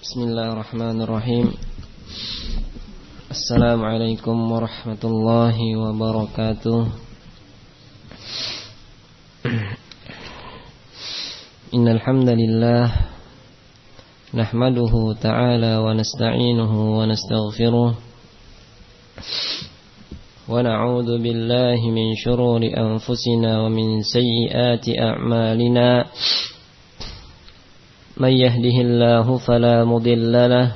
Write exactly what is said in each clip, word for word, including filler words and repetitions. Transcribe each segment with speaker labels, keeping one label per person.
Speaker 1: Bismillahirrahmanirrahim. Assalamualaikum warahmatullahi wabarakatuh. Innal hamdalillah nahmaduhu ta'ala wa nasta'inuhu wa nastaghfiruh wa na'udzu billahi min shururi anfusina wa min sayyiati a'malina. Man yahdihillahu fala mudilla lahu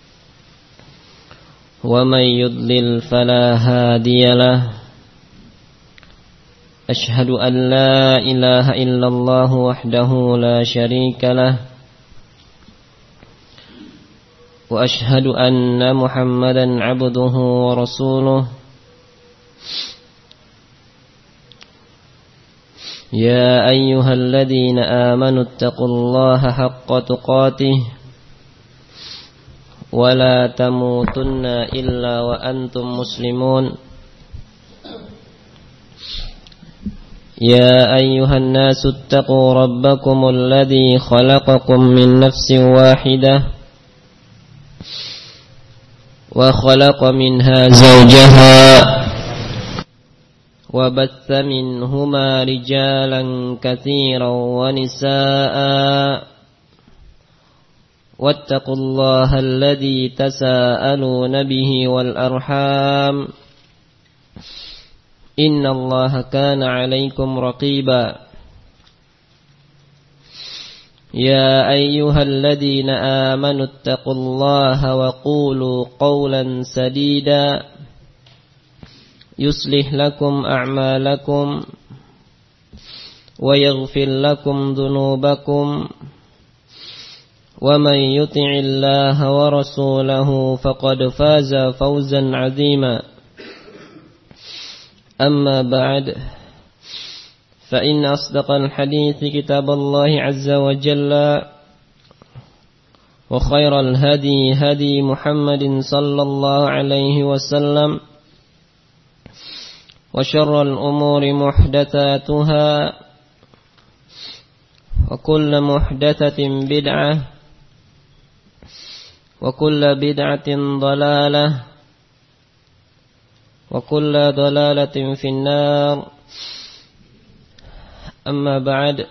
Speaker 1: wa man yudlil fala hadiya lahu. Ashhadu an la ilaha illallah wahdahu la syarika lahu wa ashhadu anna Muhammadan abduhu wa rasuluh. Ya ayyuhalladzina amanu ittaqullaha haqqa tuqatih wa la tamutunna illa wa antum muslimun. Ya ayyuhan nasu ittaqu rabbakumul ladzi khalaqakum min nafsin wahidah wa khalaqa minha zawjaha wa batha minhuma rijalan katsiran wa nisaa wattaqullaha alladzi tasaaluna bihi wal arham innallaha kana 'alaykum raqiba. Ya ayyuhalladzina amanu ittaqullaha wa qulu qawlan sadida yuslih lakum a'malakum wa yaghfir lakum dhunubakum wa man yuti'illaha wa rasulahu faqad faza fawzan 'azima. Amma ba'd, fa inna asdaqal hadithi kitaballahi 'azza wa jalla wa khairal hadi hadi Muhammadin sallallahu alaihi wasallam wa syarral umuri muhdatsatuha wa kullu muhdatsatin bid'ah wa kullu bid'atin dhalalah wa kullu dhalalatin finnar. Amma ba'd.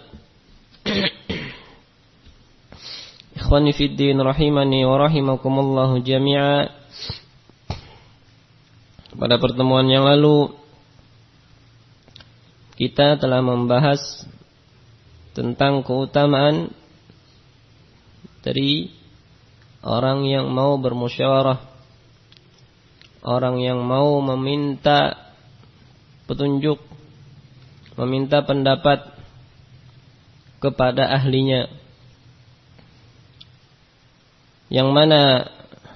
Speaker 1: Ikhwani fid din rahimani wa rahimakumullah jami'a. Pada pertemuan yang lalu kita telah membahas tentang keutamaan dari orang yang mau bermusyawarah, orang yang mau meminta petunjuk, meminta pendapat kepada ahlinya, yang mana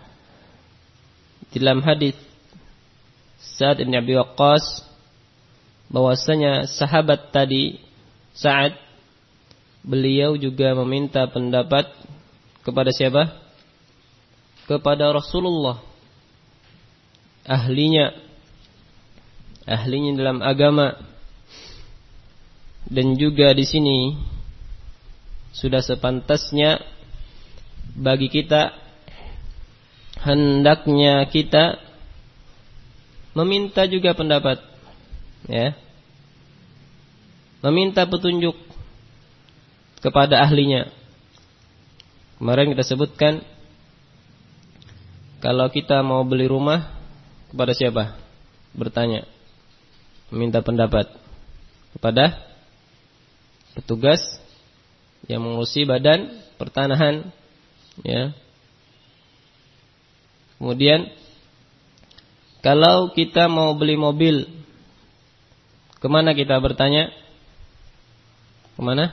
Speaker 1: dalam hadis Sa'ad bin Abi Waqqas bahwasanya sahabat tadi Sa'ad, beliau juga meminta pendapat kepada siapa? Kepada Rasulullah, ahlinya, ahlinya dalam agama. Dan juga di sini sudah sepantasnya bagi kita, hendaknya kita meminta juga pendapat, ya, meminta petunjuk kepada ahlinya. Kemarin kita sebutkan, kalau kita mau beli rumah, kepada siapa? Bertanya, meminta pendapat kepada petugas yang mengurusi badan pertanahan, ya. Kemudian kalau kita mau beli mobil, kemana kita bertanya? Kemana?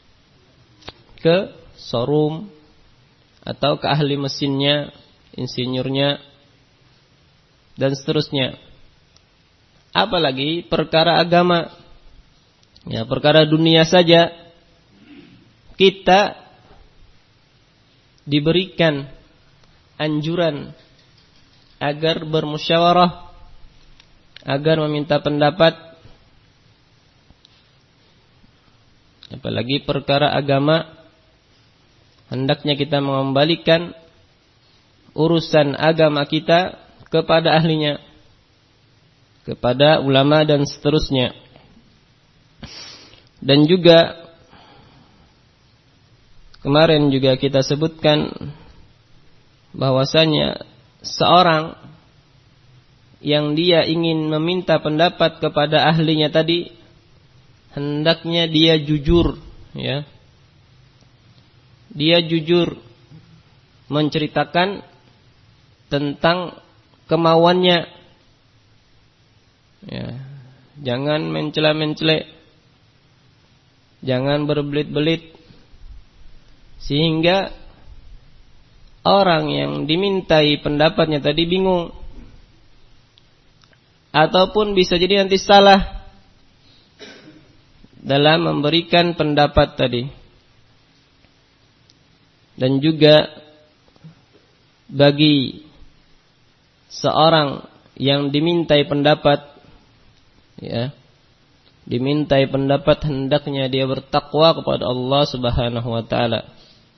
Speaker 1: Ke showroom atau ke ahli mesinnya, insinyurnya, dan seterusnya. Apalagi perkara agama, ya, perkara dunia saja kita diberikan anjuran agar bermusyawarah, agar meminta pendapat. Apalagi perkara agama, hendaknya kita mengembalikan urusan agama kita kepada ahlinya, kepada ulama dan seterusnya. Dan juga kemarin juga kita sebutkan bahwasanya seorang yang dia ingin meminta pendapat kepada ahlinya tadi, hendaknya dia jujur, ya. Dia jujur menceritakan tentang kemauannya, ya. Jangan mencela-mencela, jangan berbelit-belit, sehingga orang yang dimintai pendapatnya tadi bingung, ataupun bisa jadi nanti salah dalam memberikan pendapat tadi. Dan juga bagi seorang yang dimintai pendapat, ya, dimintai pendapat, hendaknya dia bertakwa kepada Allah Subhanahu wa taala.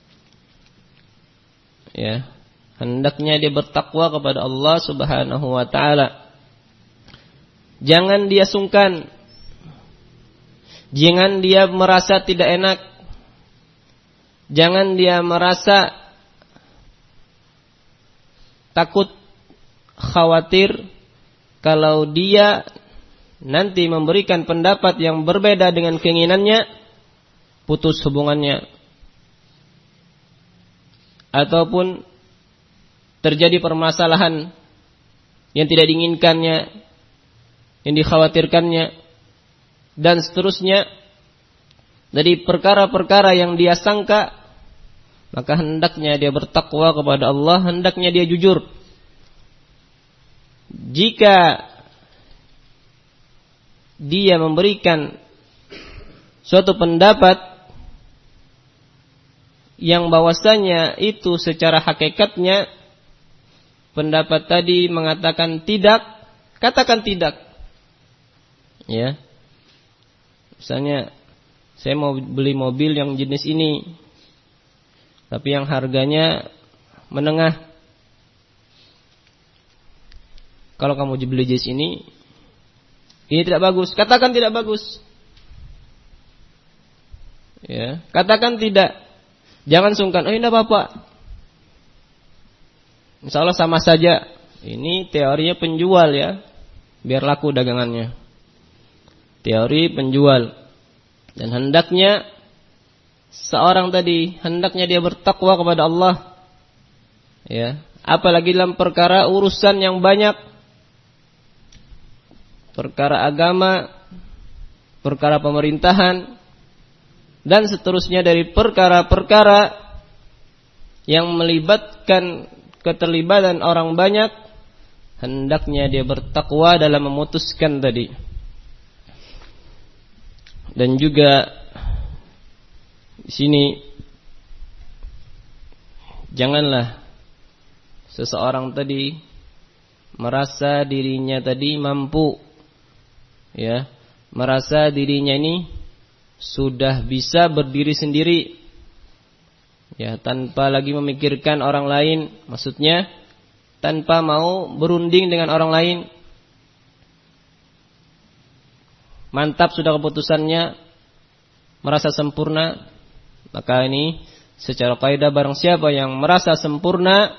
Speaker 1: Ya, hendaknya dia bertakwa kepada Allah Subhanahu wa taala. Jangan dia sungkan, jangan dia merasa tidak enak, jangan dia merasa takut, khawatir kalau dia nanti memberikan pendapat yang berbeda dengan keinginannya, putus hubungannya, ataupun terjadi permasalahan yang tidak diinginkannya, yang dikhawatirkannya, dan seterusnya dari perkara-perkara yang dia sangka. Maka hendaknya dia bertakwa kepada Allah, hendaknya dia jujur. Jika dia memberikan suatu pendapat yang bahwasanya itu secara hakikatnya pendapat tadi mengatakan tidak, katakan tidak. Ya. Misalnya saya mau beli mobil yang jenis ini, tapi yang harganya menengah. Kalau kamu beli jenis ini, ini tidak bagus. Katakan tidak bagus. Ya, katakan tidak. Jangan sungkan. Oh, ini tidak apa-apa. Insya Allah sama saja. Ini teorinya penjual, ya, biar laku dagangannya. Teori penjual. Dan hendaknya seorang tadi, hendaknya dia bertakwa kepada Allah, ya. Apalagi dalam perkara urusan yang banyak, perkara agama, perkara pemerintahan, dan seterusnya dari perkara-perkara yang melibatkan keterlibatan orang banyak, hendaknya dia bertakwa dalam memutuskan tadi. Dan juga di sini janganlah seseorang tadi merasa dirinya tadi mampu, ya, merasa dirinya ini sudah bisa berdiri sendiri, ya, tanpa lagi memikirkan orang lain, maksudnya tanpa mau berunding dengan orang lain. Mantap sudah keputusannya, merasa sempurna. Maka ini secara kaidah barang siapa yang merasa sempurna,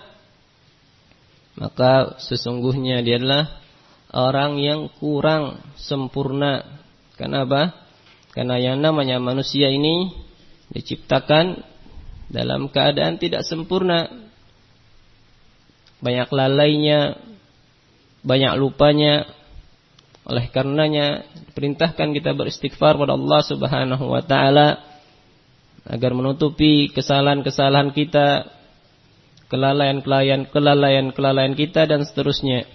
Speaker 1: maka sesungguhnya dia adalah orang yang kurang sempurna. Kenapa? Karena yang namanya manusia ini diciptakan dalam keadaan tidak sempurna. Banyak lalainya, banyak lupanya. Oleh karenanya perintahkan kita beristighfar kepada Allah Subhanahu wa taala agar menutupi kesalahan-kesalahan kita, kelalaian-kelalaian kelalaian-kelalaian kita dan seterusnya.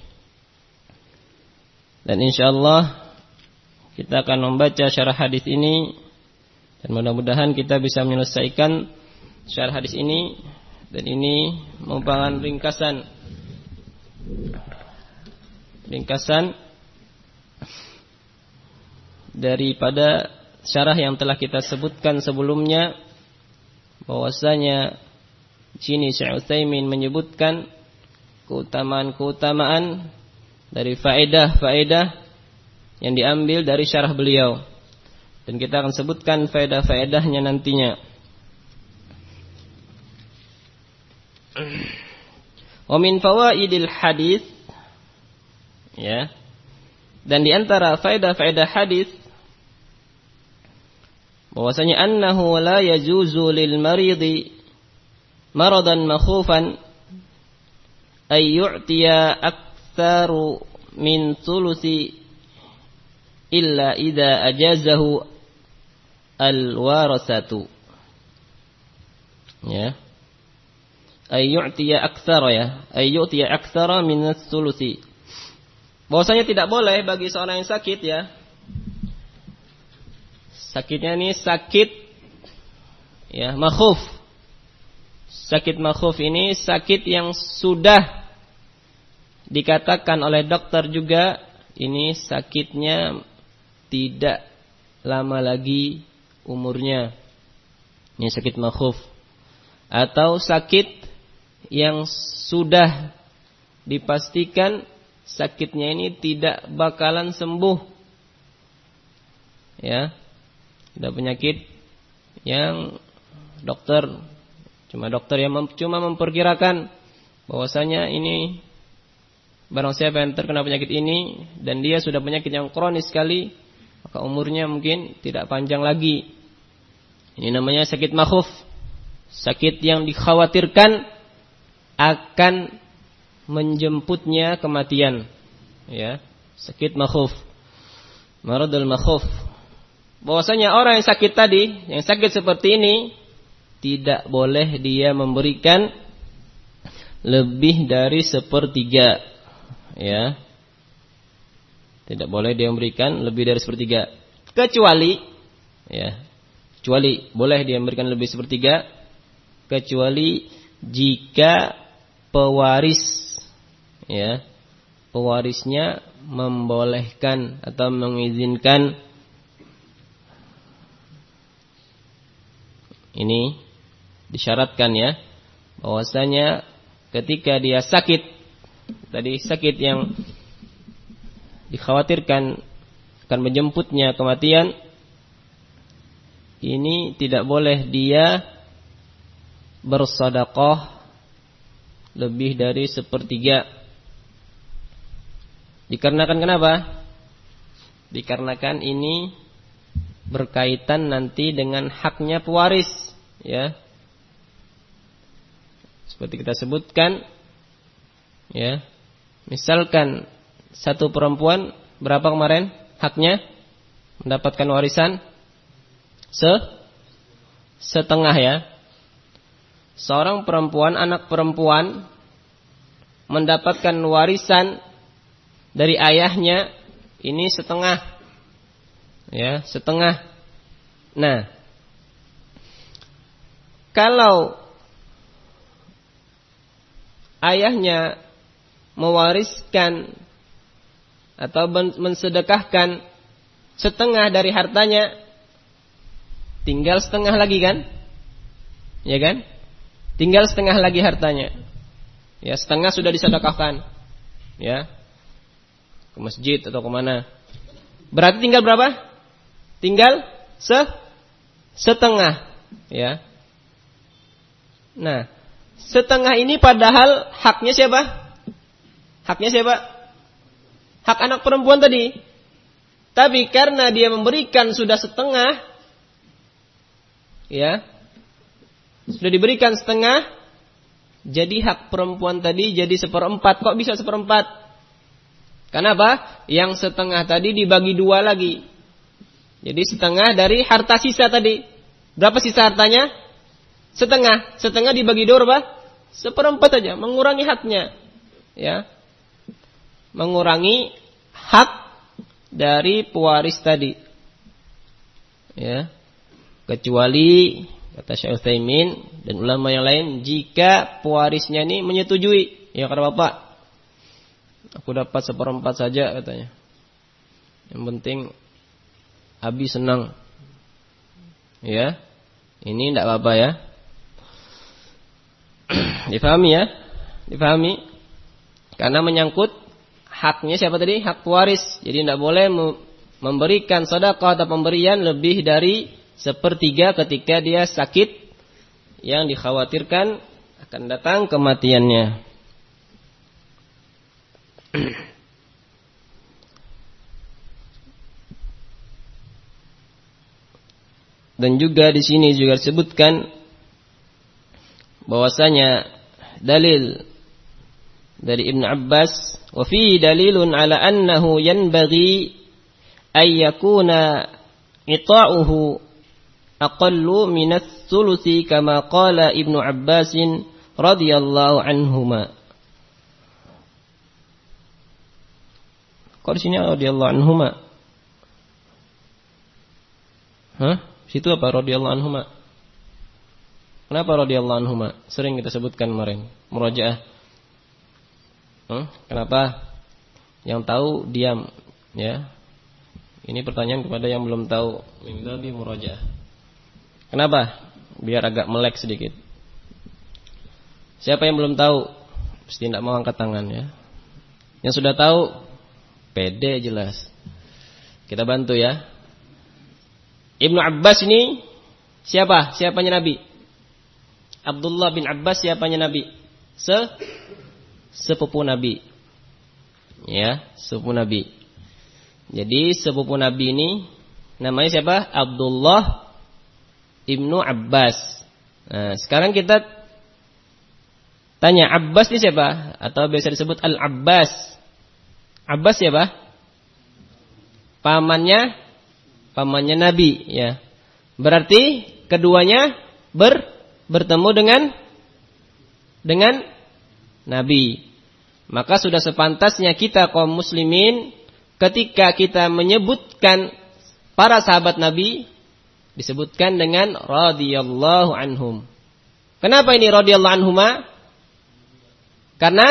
Speaker 1: Dan insyaallah kita akan membaca syarah hadis ini, dan mudah-mudahan kita bisa menyelesaikan syarah hadis ini. Dan ini merupakan ringkasan ringkasan daripada syarah yang telah kita sebutkan sebelumnya, bahwasanya sini Syekh Utsaimin menyebutkan keutamaan-keutamaan dari faedah-faedah yang diambil dari syarah beliau. Dan kita akan sebutkan faedah-faedahnya nantinya. Wa min fawaidil hadis, ya. Dan di antara faedah-faedah hadis bahwasanya annahu la yajuzu lil maridi maradan makhufan ay yu'tiya aktsaru min thuluthi illa idza ajazahu al warasatu, ya. Ay yu'tiya aktsara, ya, ay yu'tiya aktsara min thuluthi. Bahwasanya tidak boleh bagi seorang yang sakit, ya. Sakitnya ini sakit, ya, makhuf. Sakit makhuf ini sakit yang sudah dikatakan oleh dokter juga ini sakitnya tidak lama lagi umurnya. Ini sakit makhuf. Atau sakit yang sudah dipastikan sakitnya ini tidak bakalan sembuh, ya. Ada penyakit yang dokter cuma dokter yang mem, cuma memperkirakan bahwasanya ini barang siapa yang terkena penyakit ini dan dia sudah penyakit yang kronis sekali, maka umurnya mungkin tidak panjang lagi. Ini namanya sakit makhuf, sakit yang dikhawatirkan akan menjemputnya kematian, ya. Sakit makhuf, maradul makhuf. Bahwasanya orang yang sakit tadi, yang sakit seperti ini, tidak boleh dia memberikan lebih dari sepertiga, ya. Tidak boleh dia memberikan lebih dari sepertiga, kecuali, ya, kecuali boleh dia memberikan lebih sepertiga, kecuali jika pewaris, ya, pewarisnya membolehkan atau mengizinkan. Ini disyaratkan, ya, bahwasanya ketika dia sakit, tadi sakit yang dikhawatirkan akan menjemputnya kematian, ini tidak boleh dia bersedekah lebih dari sepertiga. Dikarenakan kenapa? Dikarenakan ini berkaitan nanti dengan haknya pewaris, ya. Seperti kita sebutkan, ya. Misalkan satu perempuan berapa kemarin haknya mendapatkan warisan? Se setengah, ya. Seorang perempuan, anak perempuan mendapatkan warisan dari ayahnya ini setengah, ya, setengah. Nah, kalau ayahnya mewariskan atau mensedekahkan setengah dari hartanya, tinggal setengah lagi, kan? Ya kan? Tinggal setengah lagi hartanya. Ya, setengah sudah disedekahkan, ya, ke masjid atau kemana. Berarti tinggal berapa? Tinggal se setengah, ya. Nah, setengah ini padahal haknya siapa? Haknya siapa? Hak anak perempuan tadi. Tapi karena dia memberikan sudah setengah, ya, sudah diberikan setengah, jadi hak perempuan tadi jadi seperempat. Kok bisa seperempat? Kenapa? Yang setengah tadi dibagi dua lagi. Jadi setengah dari harta sisa tadi. Berapa sisa hartanya? Setengah. Setengah dibagi dua berapa? Seperempat saja. Mengurangi haknya, ya. Mengurangi hak dari pewaris tadi, ya. Kecuali kata Syekh Utsaimin dan ulama yang lain, jika pewarisnya ini menyetujui, ya, kata bapak, aku dapat seperempat saja katanya. Yang penting Abi senang, ya. Ini tidak apa-apa, ya. Difahami, ya? Difahami? Karena menyangkut haknya siapa tadi? Hak waris. Jadi tidak boleh memberikan sedekah atau pemberian lebih dari sepertiga ketika dia sakit yang dikhawatirkan akan datang kematiannya. Dan juga di sini juga disebutkan bahwasanya dalil dari Ibn Abbas, wa fi dalilun ala annahu yanbaghi ay yakuna ita'uhu aqallu min ats-tsulusi kama qala Ibnu Abbas radhiyallahu anhuma. Kok di sini radhiyallahu anhuma? Hah? Situ apa radhiyallahu anhuma? Kenapa radhiyallahu anhuma? Sering kita sebutkan kemarin, murajaah. Hmm? Kenapa? Yang tahu diam, ya. Ini pertanyaan kepada yang belum tahu. Minta di murajaah. Kenapa? Biar agak melek sedikit. Siapa yang belum tahu? Mesti tidak mau angkat tangan, ya. Yang sudah tahu, pede jelas. Kita bantu ya. Ibnu Abbas ini siapa? Siapanya Nabi? Abdullah bin Abbas siapanya Nabi? Se sepupu Nabi. Ya, sepupu Nabi. Jadi sepupu Nabi ini namanya siapa? Abdullah ibnu Abbas. Nah, sekarang kita tanya, Abbas ini siapa? Atau biasa disebut Al-Abbas. Abbas siapa? Pamannya pamannya Nabi, ya. Berarti keduanya ber, bertemu dengan dengan Nabi. Maka sudah sepantasnya kita kaum muslimin ketika kita menyebutkan para sahabat Nabi disebutkan dengan radhiyallahu anhum. Kenapa ini radhiyallahu anhuma? Karena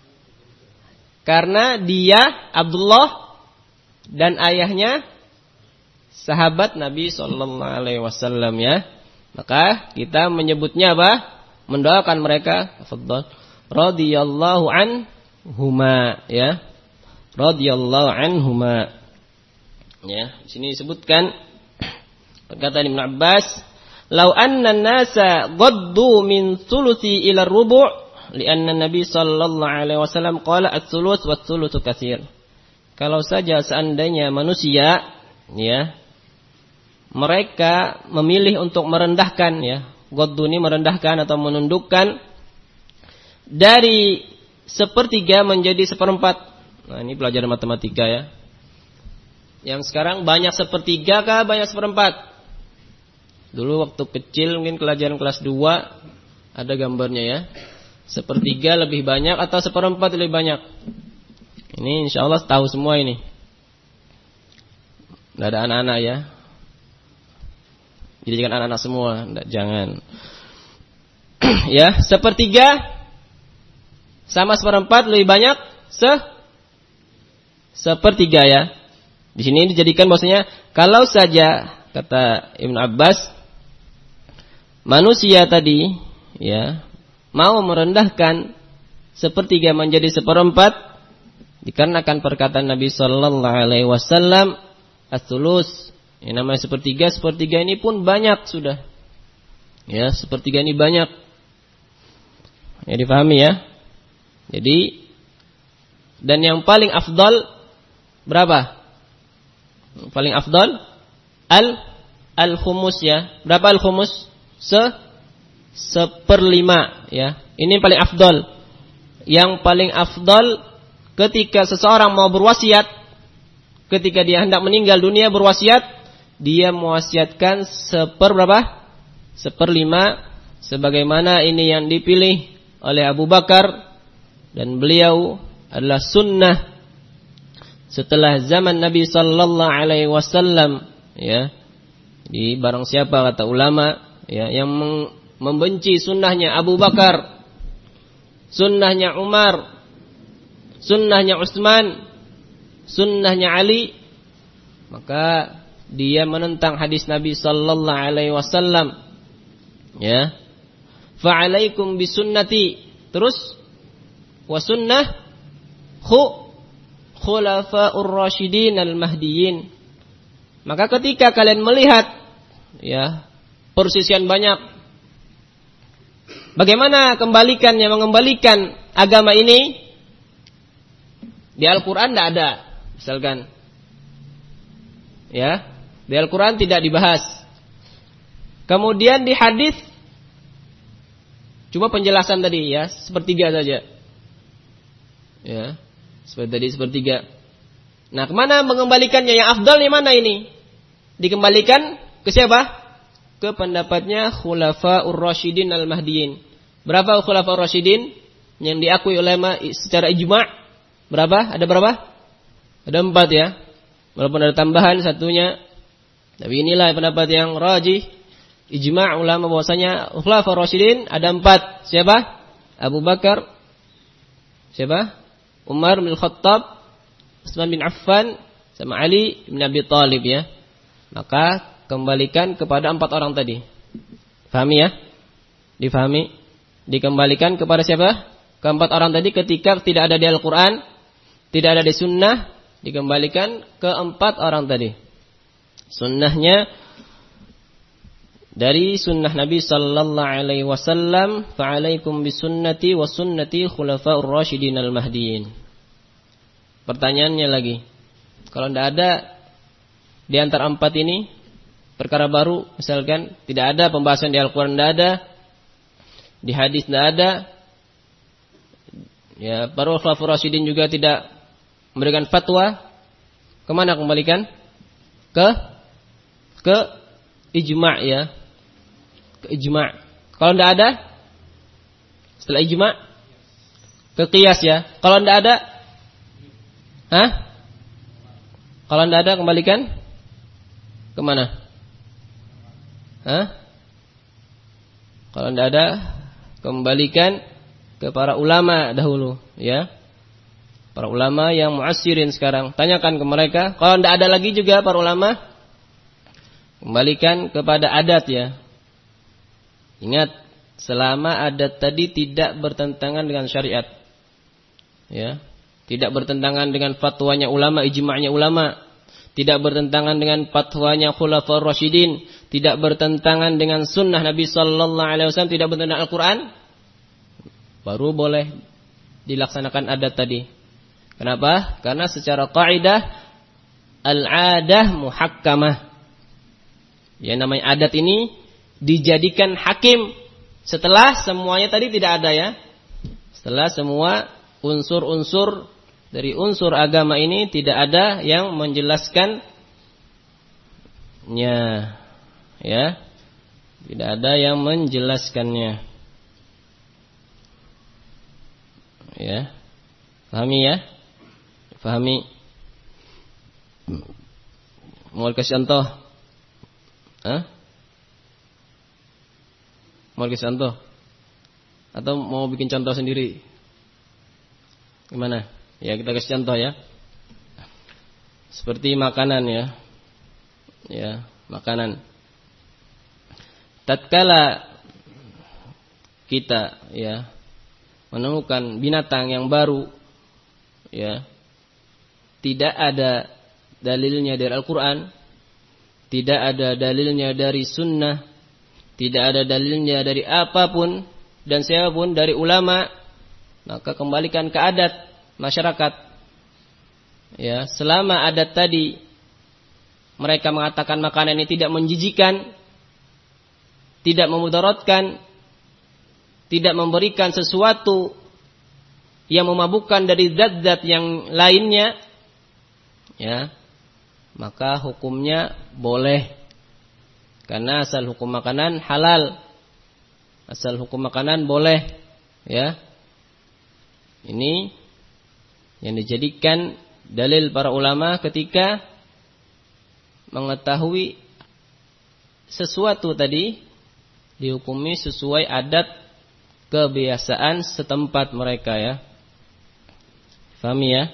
Speaker 1: karena dia Abdullah dan ayahnya sahabat Nabi sallallahu alaihi wasallam, ya. Maka kita menyebutnya apa? Mendoakan mereka, tafadhal, radhiyallahu anhuma, ya. Radhiyallahu anhuma. Ya, di sini disebutkan perkataan Ibnu Abbas, "Lau anna an-nasa ghaddu min thuluthi ila rubu' li'anna Nabi sallallahu alaihi wasallam qala ats-thuluts wat-thulutsu katsir." Kalau saja seandainya manusia, ya, mereka memilih untuk merendahkan, ya, ghaddu ini merendahkan atau menundukkan dari sepertiga menjadi seperempat. Nah, ini pelajaran matematika, ya. Yang sekarang banyak sepertiga kah banyak seperempat? Dulu waktu kecil mungkin pelajaran kelas dua ada gambarnya, ya. Sepertiga lebih banyak atau seperempat lebih banyak? Ini insya Allah tahu semua ini. Tidak ada anak-anak, ya. Jadi jangan anak-anak semua, tidak, jangan. Ya, sepertiga sama seperempat lebih banyak se sepertiga, ya. Di sini dijadikan bahwasanya kalau saja kata Ibnu Abbas manusia tadi, ya, mau merendahkan sepertiga menjadi seperempat dikarenakan perkataan Nabi sallallahu alaihi wasallam as-sulus. Yang namanya sepertiga, sepertiga ini pun banyak sudah. Ya, sepertiga ini banyak. Ya, difahami, ya. Jadi, dan yang paling afdal berapa? Yang paling afdal al al-khumus, ya. Berapa al-khumus? Se seperlima, ya. Ini paling afdal. Yang paling afdal ketika seseorang mau berwasiat, ketika dia hendak meninggal dunia berwasiat, dia mewasiatkan seper berapa? Seperlima, sebagaimana ini yang dipilih oleh Abu Bakar, dan beliau adalah sunnah setelah zaman Nabi sallallahu alaihi wasallam, ya. Di barang siapa kata ulama, ya, yang membenci sunnahnya Abu Bakar, sunnahnya Umar, sunnahnya Utsman, sunnahnya Ali, maka dia menentang hadis Nabi sallallahu alaihi wasallam, ya. Fa alaikum bisunnati, terus wa sunnah khu khulafa'ur rasyidin al-mahdiyyin. Maka ketika kalian melihat ya persisian banyak, bagaimana kembalikannya, mengembalikan agama ini? Di Al-Qur'an tidak ada, misalkan. Ya, di Al-Qur'an tidak dibahas. Kemudian di hadis cuma penjelasan tadi ya, sepertiga saja. Ya, seperti tadi sepertiga. Nah, kemana mengembalikannya? Yang afdal yang mana ini? Dikembalikan ke siapa? Ke pendapatnya Khulafa'ur Rasyidin Al-Mahdiyyin. Berapa Khulafa'ur Rasyidin yang diakui ulama secara ijma'? Berapa? Ada berapa? Ada empat ya. Walaupun ada tambahan satunya. Tapi inilah pendapat yang rajih. Ijma' ulama bahwasanya Khulafa'ur Rasyidin ada empat. Siapa? Abu Bakar. Siapa? Umar bin Khattab, Utsman bin Affan, sama Ali bin Abi Thalib ya. Maka kembalikan kepada empat orang tadi. Fahami ya? Difahami? Dikembalikan kepada siapa? Keempat orang tadi ketika tidak ada di Al-Quran, tidak ada di Sunnah, dikembalikan ke empat orang tadi. Sunnahnya dari Sunnah Nabi Sallallahu Alaihi Wasallam, fa'alaikum bisunnati wa sunnati khulafa'ur rasyidin al-mahdiyyin. Pertanyaannya lagi, kalau tidak ada di antara empat ini perkara baru, misalkan tidak ada pembahasan di Al-Quran, tidak ada di hadis, tidak ada, ya para khulafa'ur rasyidin juga tidak memberikan fatwa, kemana kembalikan? Ke ke ijma' ya, ke ijma'. Kalau tidak ada setelah ijma' ke qiyas ya. Kalau tidak ada, hah? Kalau tidak ada kembalikan kemana? Hah? Kalau tidak ada kembalikan ke para ulama dahulu ya. Para ulama yang mu'assirin sekarang, tanyakan ke mereka. Kalau tidak ada lagi juga para ulama, kembalikan kepada adat ya. Ingat, selama adat tadi tidak bertentangan dengan syariat. Ya, tidak bertentangan dengan fatwanya ulama, ijma'nya ulama, tidak bertentangan dengan fatwanya khulafa'ur rasyidin, tidak bertentangan dengan sunnah Nabi sallallahu alaihi wasallam, tidak bertentangan dengan Al-Qur'an, baru boleh dilaksanakan adat tadi. Kenapa? Karena secara kaidah al-'adah muhakkamah. Yang namanya adat ini dijadikan hakim setelah semuanya tadi tidak ada ya. Setelah semua unsur-unsur dari unsur agama ini tidak ada yang menjelaskannya ya. Tidak ada yang menjelaskannya. Ya. Pahami ya? Pahami. Mau kasih contoh? Hah? Mau kasih contoh? Atau mau bikin contoh sendiri? Gimana? Ya kita kasih contoh ya. Seperti makanan ya. Ya, makanan. Tatkala kita ya menemukan binatang yang baru ya, tidak ada dalilnya dari Al-Quran, tidak ada dalilnya dari Sunnah, tidak ada dalilnya dari apapun dan siapapun dari ulama, maka kembalikan ke adat masyarakat. Ya, selama adat tadi mereka mengatakan makanan ini tidak menjijikan, tidak memudaratkan, tidak memberikan sesuatu yang memabukkan dari zat-zat yang lainnya, ya, maka hukumnya boleh. Karena asal hukum makanan halal, asal hukum makanan boleh, ya. Ini yang dijadikan dalil para ulama ketika mengetahui sesuatu tadi dihukumi sesuai adat kebiasaan setempat mereka ya. Fahami ya?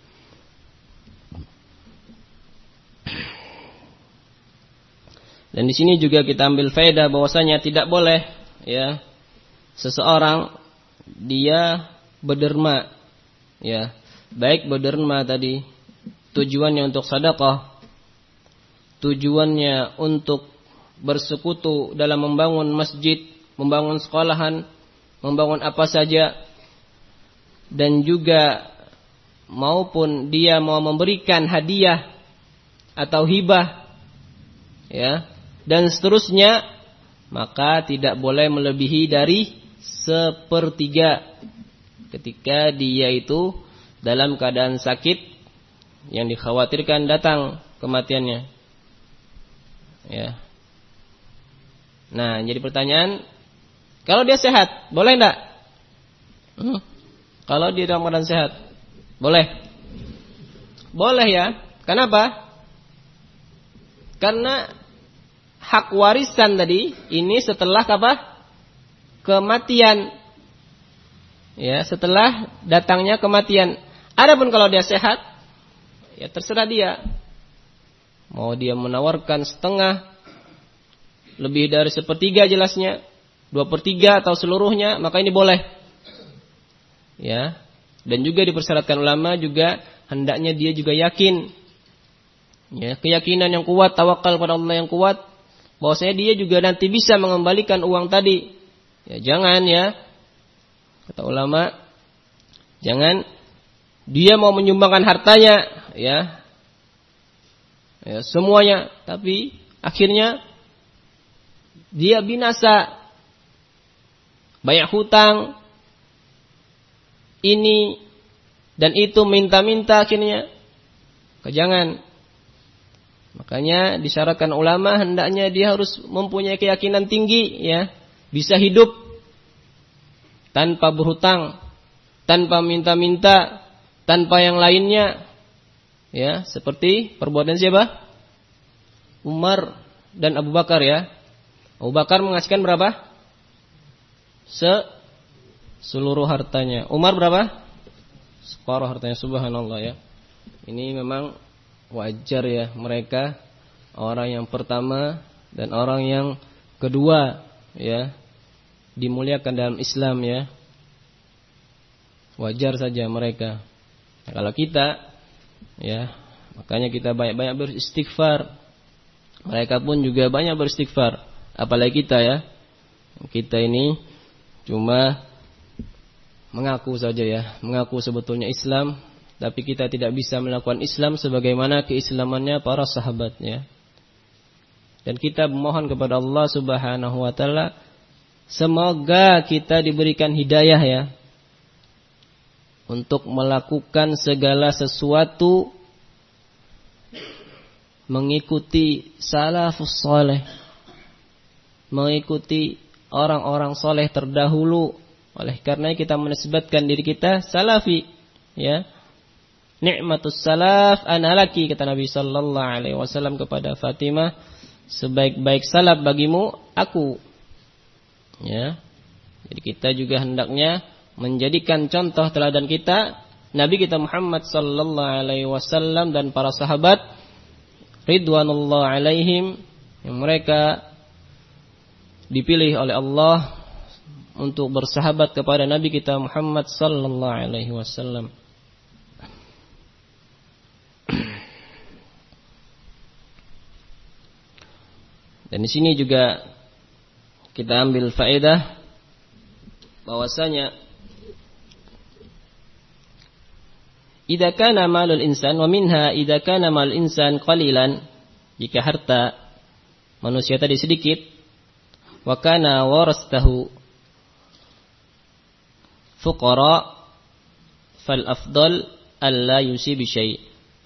Speaker 1: Dan di sini juga kita ambil faedah bahwasanya tidak boleh ya seseorang dia berderma ya baik berderma tadi tujuannya untuk sedekah, tujuannya untuk bersekutu dalam membangun masjid, membangun sekolahan, membangun apa saja, dan juga maupun dia mau memberikan hadiah atau hibah, ya, dan seterusnya, maka tidak boleh melebihi dari sepertiga ketika dia itu dalam keadaan sakit yang dikhawatirkan datang kematiannya. Ya. Nah, jadi pertanyaan, kalau dia sehat, boleh enggak? Hmm. Kalau dia dalam keadaan sehat, boleh. Boleh ya. Kenapa? Karena hak warisan tadi ini setelah apa? Kematian. Ya, setelah datangnya kematian. Adapun kalau dia sehat, ya terserah dia. Mau dia menawarkan setengah, lebih dari sepertiga jelasnya, dua per tiga atau seluruhnya, maka ini boleh. Ya. Dan juga dipersyaratkan ulama juga hendaknya dia juga yakin. Ya, keyakinan yang kuat, tawakal pada Allah yang kuat, bahwasanya dia juga nanti bisa mengembalikan uang tadi. Ya, jangan ya, kata ulama, jangan dia mau menyumbangkan hartanya, ya, ya semuanya, tapi akhirnya dia binasa, banyak hutang, ini dan itu, minta-minta akhirnya. Jangan. Makanya disyaratkan ulama hendaknya dia harus mempunyai keyakinan tinggi, ya, bisa hidup tanpa berhutang, tanpa minta-minta, tanpa yang lainnya, ya, seperti perbuatan siapa? Umar dan Abu Bakar, ya. Abu Bakar mengasihkan berapa? Se seluruh hartanya. Umar berapa? Separuh hartanya. Subhanallah, ya. Ini memang wajar ya, mereka orang yang pertama dan orang yang kedua, ya, dimuliakan dalam Islam, ya. Wajar saja mereka. Nah, kalau kita, ya, makanya kita banyak-banyak beristighfar. Mereka pun juga banyak beristighfar. Apalagi kita, ya. Kita ini cuma mengaku saja, ya, mengaku sebetulnya Islam, tapi kita tidak bisa melakukan Islam sebagaimana keislamannya para sahabatnya. Dan kita memohon kepada Allah Subhanahu wa taala semoga kita diberikan hidayah, ya, untuk melakukan segala sesuatu mengikuti salafus saleh, mengikuti orang-orang soleh terdahulu. Oleh karena kita menisbatkan diri kita salafi, ya. Nikmatus salaf ana laki, kata Nabi sallallahu alaihi wasallam kepada Fatimah, sebaik-baik salaf bagimu aku. Ya. Jadi kita juga hendaknya menjadikan contoh teladan kita Nabi kita Muhammad sallallahu alaihi wasallam dan para sahabat ridwanullah alaihim, yang mereka dipilih oleh Allah untuk bersahabat kepada Nabi kita Muhammad sallallahu alaihi wasallam. Dan di sini juga kita ambil faedah bahwasanya idza kana malul insan wa minha idza kana mal insan qalilan, jika harta manusia tadi sedikit, wa kana warastahu fuqara fal afdal alla yusibi syai',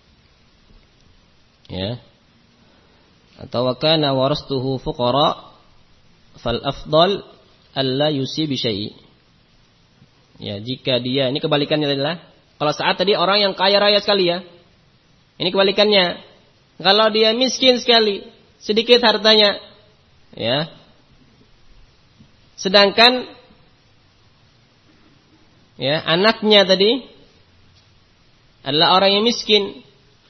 Speaker 1: ya, atau wa kana warastuhu fuqara fal afdal alla yusibi syai', ya, jika dia, ini kebalikannya adalah kalau saat tadi orang yang kaya raya sekali, ya, ini kebalikannya, kalau dia miskin sekali, sedikit hartanya, ya, sedangkan, ya, anaknya tadi adalah orang yang miskin,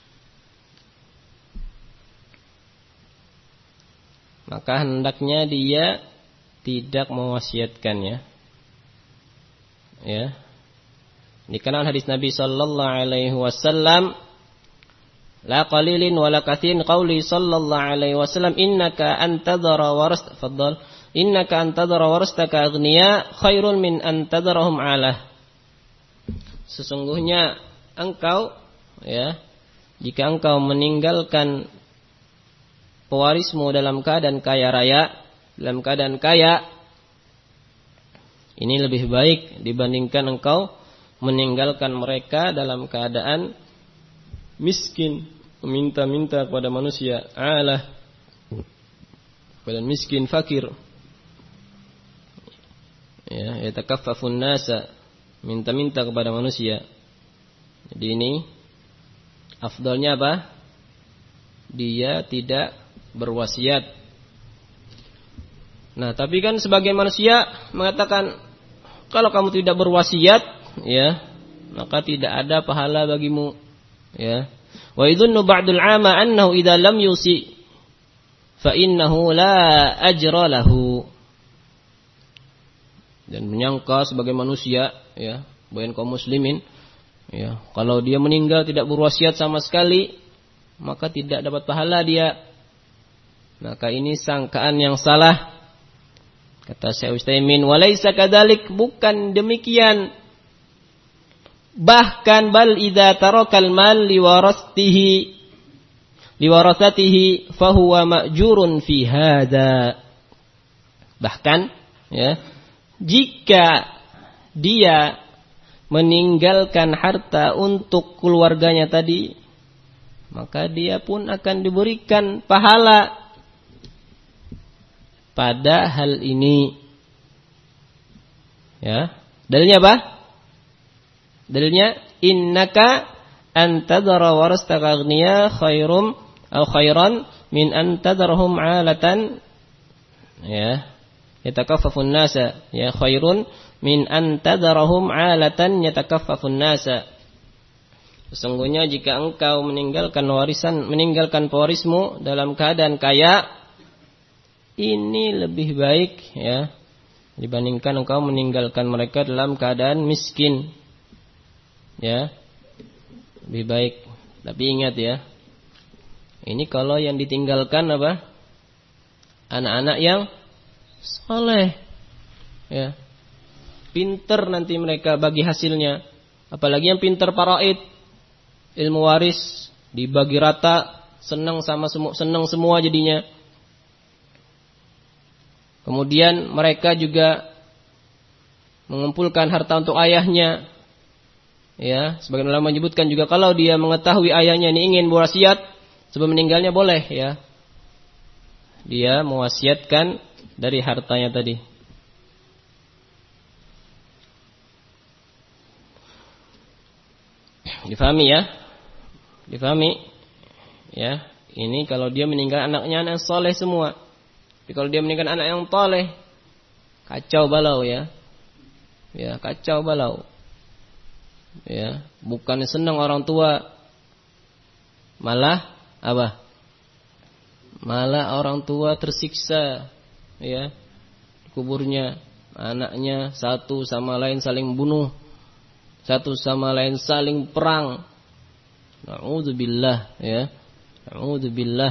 Speaker 1: maka hendaknya dia tidak mewasiatkannya, ya. Dikenal hadis Nabi sallallahu alaihi wasallam, la qalilin wa la kathirin qauli sallallahu alaihi wasallam innaka antadhara warasta faddal innaka antadhara warastaka aghniya khairun min antadrahum ala. Sesungguhnya engkau ya, jika engkau meninggalkan pewarismu dalam keadaan kaya raya, dalam keadaan kaya, ini lebih baik dibandingkan engkau meninggalkan mereka dalam keadaan miskin, meminta-minta kepada manusia, alah, kepada miskin, fakir. Ya, yatakaffafun nasa, minta-minta kepada manusia. Jadi ini afdalnya apa? Dia tidak berwasiat. Nah, tapi kan sebagian manusia mengatakan, kalau kamu tidak berwasiat, ya, maka tidak ada pahala bagimu. Ya. Wa idhunnu ba'dul 'ama annahu idza lam yusi fa innahu la ajra lahu. Dan menyangka sebagai manusia, ya, bagian kaum muslimin, ya, kalau dia meninggal tidak berwasiat sama sekali, maka tidak dapat pahala dia. Maka ini sangkaan yang salah. Kata Syekh Utsaimin, walaisa kadzalik, bukan demikian. Bahkan bal idza tarakal mal liwarasatihi liwarasatihi fahuwa ma'jurun fi hadza. Bahkan, ya, jika dia meninggalkan harta untuk keluarganya tadi, maka dia pun akan diberikan pahala pada hal ini. Ya, dalilnya apa? Dalilnya innaka antadhara warastaka aghniya khairum aw khairan min antadarhum 'alatan, ya, yatakaffafun nasa, ya, khairun min antadarhum 'alatan yatakaffafun nasa. Sesungguhnya jika engkau meninggalkan warisan, meninggalkan pewarismu dalam keadaan kaya, ini lebih baik, ya, dibandingkan engkau meninggalkan mereka dalam keadaan miskin. Ya, lebih baik. Tapi ingat, ya, ini kalau yang ditinggalkan apa? Anak-anak yang saleh, ya, pinter nanti mereka bagi hasilnya. Apalagi yang pinter faraid, ilmu waris dibagi rata, senang sama semua, senang semua jadinya. Kemudian mereka juga mengumpulkan harta untuk ayahnya. Ya, sebagian ulama menyebutkan juga kalau dia mengetahui ayahnya ini ingin berwasiat sebelum meninggalnya, boleh, ya, dia mewasiatkan dari hartanya tadi. Difahami, ya? Difahami, ya? Ini kalau dia meninggal anaknya anak yang soleh semua. Tapi kalau dia meninggal anak yang soleh, kacau balau, ya. Ya, kacau balau. Ya, bukan senang orang tua, malah apa? Malah orang tua tersiksa, ya, kuburnya anaknya satu sama lain saling bunuh, satu sama lain saling perang. Na'udzubillah, ya, na'udzubillah.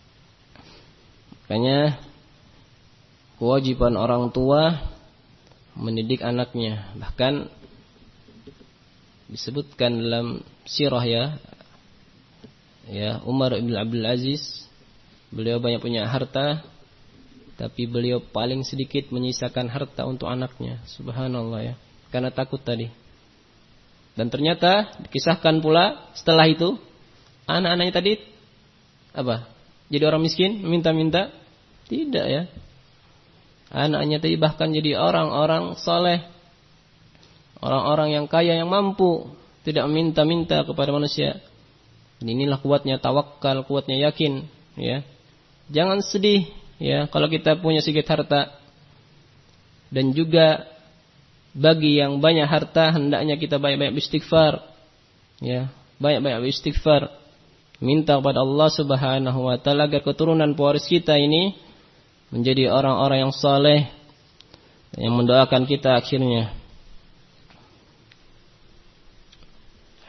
Speaker 1: Makanya kewajiban orang tua mendidik anaknya. Bahkan disebutkan dalam sirah, ya, ya, Umar bin Abdul Aziz, beliau banyak punya harta, tapi beliau paling sedikit menyisakan harta untuk anaknya. Subhanallah, ya, karena takut tadi. Dan ternyata dikisahkan pula setelah itu anak-anaknya tadi apa? Jadi orang miskin, minta-minta? Tidak, ya. Anaknya tadi bahkan jadi orang-orang soleh, orang-orang yang kaya, yang mampu, tidak minta-minta kepada manusia. Inilah kuatnya tawakal, kuatnya yakin, ya. Jangan sedih, ya, kalau kita punya sedikit harta. Dan juga bagi yang banyak harta, hendaknya kita banyak-banyak beristighfar, ya, banyak-banyak beristighfar, minta kepada Allah Subhanahu wa taala agar keturunan pewaris kita ini menjadi orang-orang yang saleh, yang mendoakan kita akhirnya.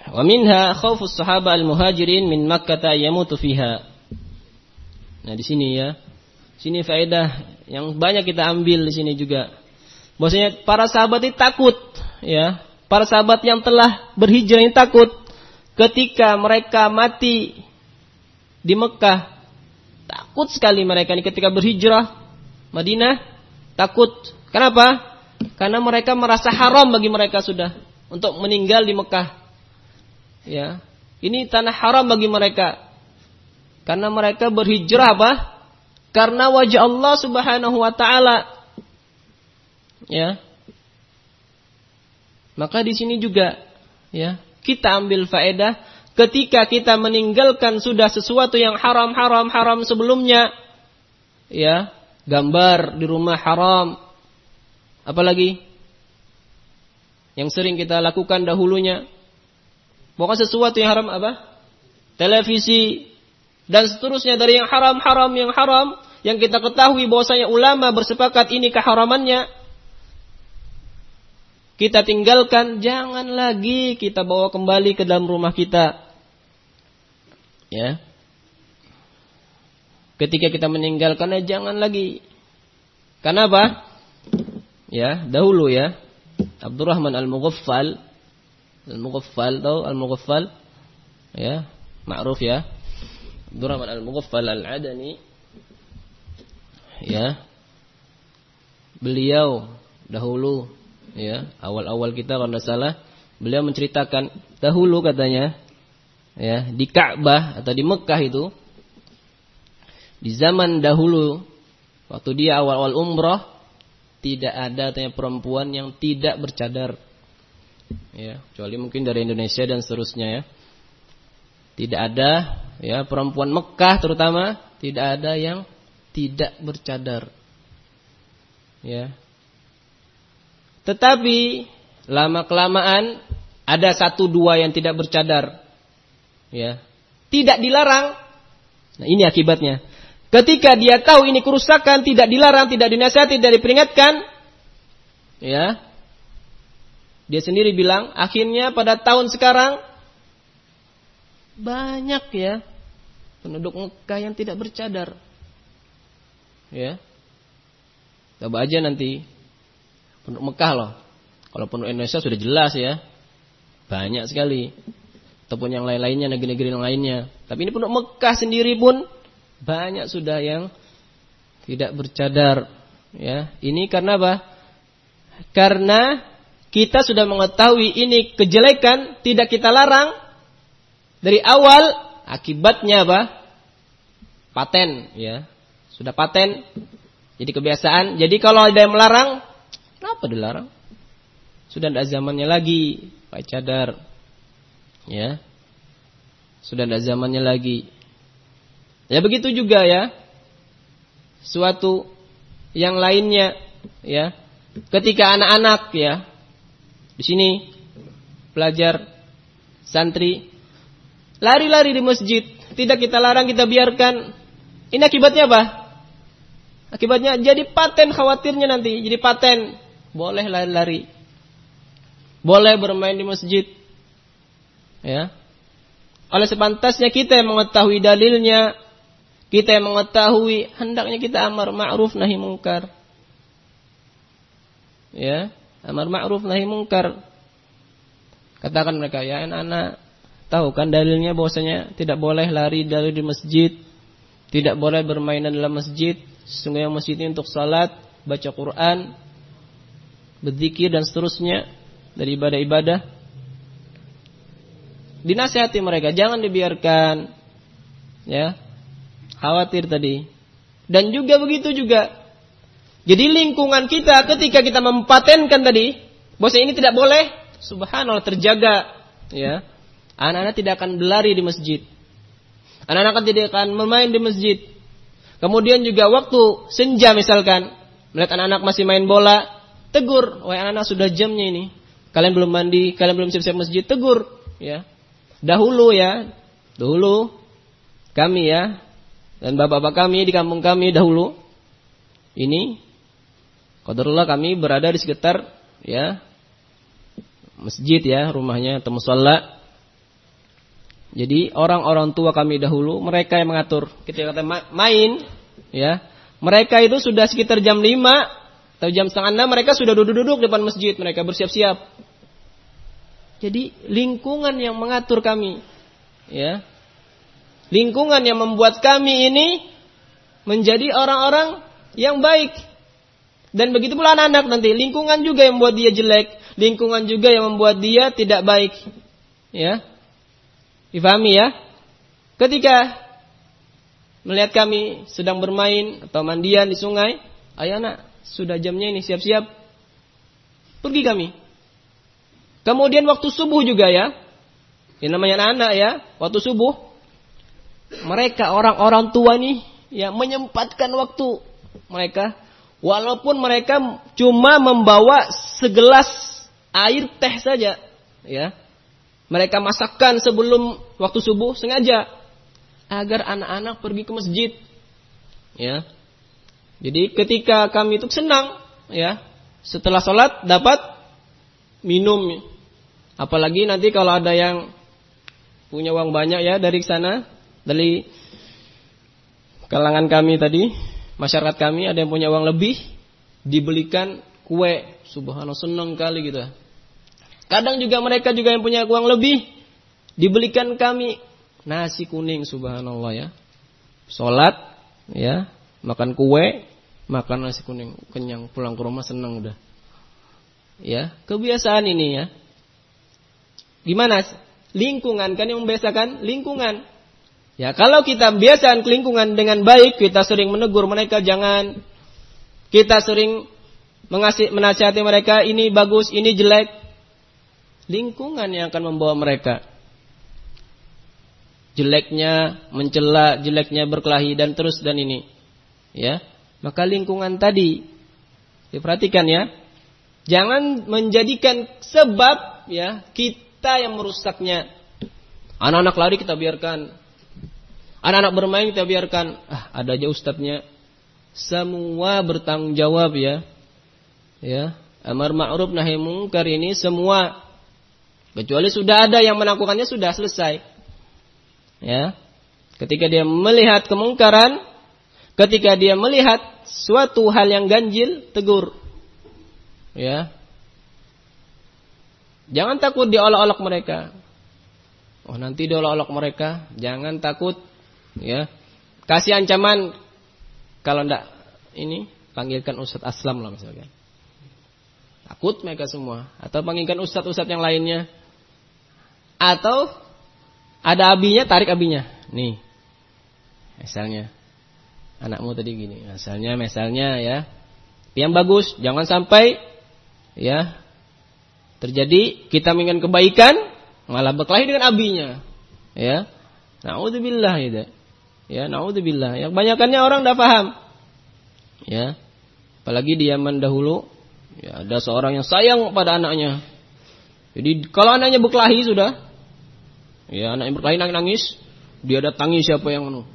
Speaker 1: Wa minha khaufus sahaba al-muhajirin min Makkah yamutu fiha. Nah, di sini ya. Sini faedah yang banyak kita ambil di sini juga. Bahwasanya para sahabat itu takut, ya. Para sahabat yang telah berhijrah ini takut ketika mereka mati di Mekah. Takut sekali mereka ini ketika berhijrah Madinah, takut. Kenapa? Karena mereka merasa haram bagi mereka sudah untuk meninggal di Mekah. Ya. Ini tanah haram bagi mereka. Karena mereka berhijrah apa? Karena wajah Allah Subhanahu wa taala. Ya. Maka di sini juga ya, kita ambil faedah ketika kita meninggalkan sudah sesuatu yang haram-haram haram sebelumnya. Ya, gambar di rumah haram. Apalagi yang sering kita lakukan dahulunya. Pokoknya sesuatu yang haram apa? Televisi dan seterusnya dari yang haram-haram yang haram yang kita ketahui bahwasanya ulama bersepakat ini keharamannya, kita tinggalkan, jangan lagi kita bawa kembali ke dalam rumah kita. Ya. Ketika kita meninggalkannya jangan lagi. Kenapa? Ya, dahulu ya. Abdurrahman Al-Mughaffal, Al-Mughaffal tahu Al-Mughaffal? Ya, ma'ruf ya. Abdurrahman Al-Mughaffal Al-Adani. Ya. Beliau dahulu ya, awal-awal kita kalau tidak salah, beliau menceritakan dahulu katanya ya, di Ka'bah atau di Mekah itu di zaman dahulu waktu dia awal-awal umrah tidak ada katanya perempuan yang tidak bercadar. Ya, kecuali mungkin dari Indonesia dan seterusnya ya. Tidak ada ya, perempuan Mekah terutama tidak ada yang tidak bercadar. Ya. Tetapi lama kelamaan ada satu dua yang tidak bercadar. Ya. Tidak dilarang. Nah, ini akibatnya. Ketika dia tahu ini kerusakan, tidak dilarang, tidak dinasihati, tidak diperingatkan, ya. Dia sendiri bilang, akhirnya pada tahun sekarang banyak ya penduduk Mekah yang tidak bercadar. Ya. Coba aja nanti penduduk Mekah loh. Kalau penduduk Indonesia sudah jelas ya. Banyak sekali. Ataupun yang lain-lainnya, negeri-negeri yang lainnya. Tapi ini penduduk Mekah sendiri pun banyak sudah yang tidak bercadar. Ya. Ini karena apa? Karena kita sudah mengetahui ini kejelekan, tidak kita larang dari awal. Akibatnya apa? Paten ya. Sudah paten, jadi kebiasaan. Jadi kalau ada yang melarang, kenapa dilarang? Sudah tidak zamannya lagi pakai cadar, ya. Sudah tidak zamannya lagi. Ya begitu juga ya. Suatu yang lainnya, ya. Ketika anak-anak ya, di sini pelajar, santri, lari-lari di masjid, tidak kita larang, kita biarkan. Ini akibatnya apa? Akibatnya jadi paten, khawatirnya nanti jadi paten. Boleh lari-lari, boleh bermain di masjid. Ya. Oleh sepantasnya kita yang mengetahui dalilnya, kita yang mengetahui, hendaknya kita amar ma'ruf nahi mungkar. Ya, amar ma'ruf nahi mungkar. Katakan mereka, ya anak-anak, tahu kan dalilnya bahwasanya tidak boleh lari dari di masjid, tidak boleh bermainan dalam masjid. Sesungguhnya masjid ini untuk salat, baca Quran, berzikir dan seterusnya dari ibadah-ibadah. Dinasihati mereka, jangan dibiarkan. Ya. Khawatir tadi. Dan juga begitu juga. Jadi lingkungan kita ketika kita mempatenkan tadi, bahwasanya ini tidak boleh, subhanallah terjaga, ya. Anak-anak tidak akan berlari di masjid. Anak-anak tidak akan bermain di masjid. Kemudian juga waktu senja misalkan, melihat anak-anak masih main bola, tegur, wahai anak-anak sudah jamnya ini. Kalian belum mandi, kalian belum siap-siap masjid, tegur, ya. Dahulu ya, dahulu kami ya, dan bapak-bapak kami di kampung kami dahulu, ini, qadarullah kami berada di sekitar ya masjid ya, rumahnya atau musalla. Jadi orang-orang tua kami dahulu mereka yang mengatur. Ketika kita main, ya, mereka itu sudah sekitar jam lima atau jam setengah enam mereka sudah duduk-duduk depan masjid, mereka bersiap-siap. Jadi lingkungan yang mengatur kami, ya. Lingkungan yang membuat kami ini menjadi orang-orang yang baik. Dan begitu pula anak-anak nanti, lingkungan juga yang membuat dia jelek, lingkungan juga yang membuat dia tidak baik. Ya. Difahami ya? Ketika melihat kami sedang bermain atau mandian di sungai, ayo anak, sudah jamnya ini, siap-siap. Pergi kami. Kemudian waktu subuh juga ya. Ini namanya anak-anak ya, waktu subuh. Mereka orang-orang tua nih yang menyempatkan waktu mereka, walaupun mereka cuma membawa segelas air teh saja, ya. Mereka masakkan sebelum waktu subuh sengaja agar anak-anak pergi ke masjid, ya. Jadi ketika kami itu senang, ya, setelah sholat dapat minum. Apalagi nanti kalau ada yang punya uang banyak ya dari sana, dari kalangan kami tadi, masyarakat kami ada yang punya uang lebih, dibelikan kue, subhanallah senang kali gitu. Kadang juga mereka juga yang punya uang lebih, dibelikan kami nasi kuning, subhanallah ya. Sholat, ya, makan kue, makan nasi kuning, kenyang, pulang ke rumah senang udah. Ya, kebiasaan ini ya. Gimana? Lingkungan kan yang membiasakan lingkungan. Ya, kalau kita biasakan lingkungan dengan baik, kita sering menegur mereka jangan, kita sering mengasih menasihati mereka ini bagus, ini jelek. Lingkungan yang akan membawa mereka. Jeleknya mencela, jeleknya berkelahi dan terus dan ini. Ya, maka lingkungan tadi diperhatikan ya. Jangan menjadikan sebab ya kita yang merusaknya. Anak-anak lari kita biarkan. Anak-anak bermain kita biarkan. Ah, ada aja ustadznya. Semua bertanggung jawab ya. Ya, amar ma'ruf nahi munkar ini semua, kecuali sudah ada yang melakukannya sudah selesai. Ya. Ketika dia melihat kemungkaran, ketika dia melihat suatu hal yang ganjil, tegur. Ya. Jangan takut diolok-olok mereka. Oh, nanti diolok-olok mereka, jangan takut. Ya. Kasih ancaman, kalau enggak ini panggilkan Ustadz Aslam lah misalkan. Takut mereka semua. Atau panggilkan ustadz-ustadz yang lainnya. Atau ada abinya, tarik abinya. Nih, misalnya anakmu tadi gini. Misalnya, misalnya ya, yang bagus, jangan sampai ya terjadi kita menginginkan kebaikan malah berkelahi dengan abinya. Ya, naudzubillah ya. Ya, naudzubillah. Yang banyakannya orang tidak paham. Ya, apalagi di Yaman dahulu. Ya, ada seorang yang sayang pada anaknya. Jadi kalau anaknya berkelahi sudah, ya anaknya berkelahi nangis, dia datangi siapa yang anu.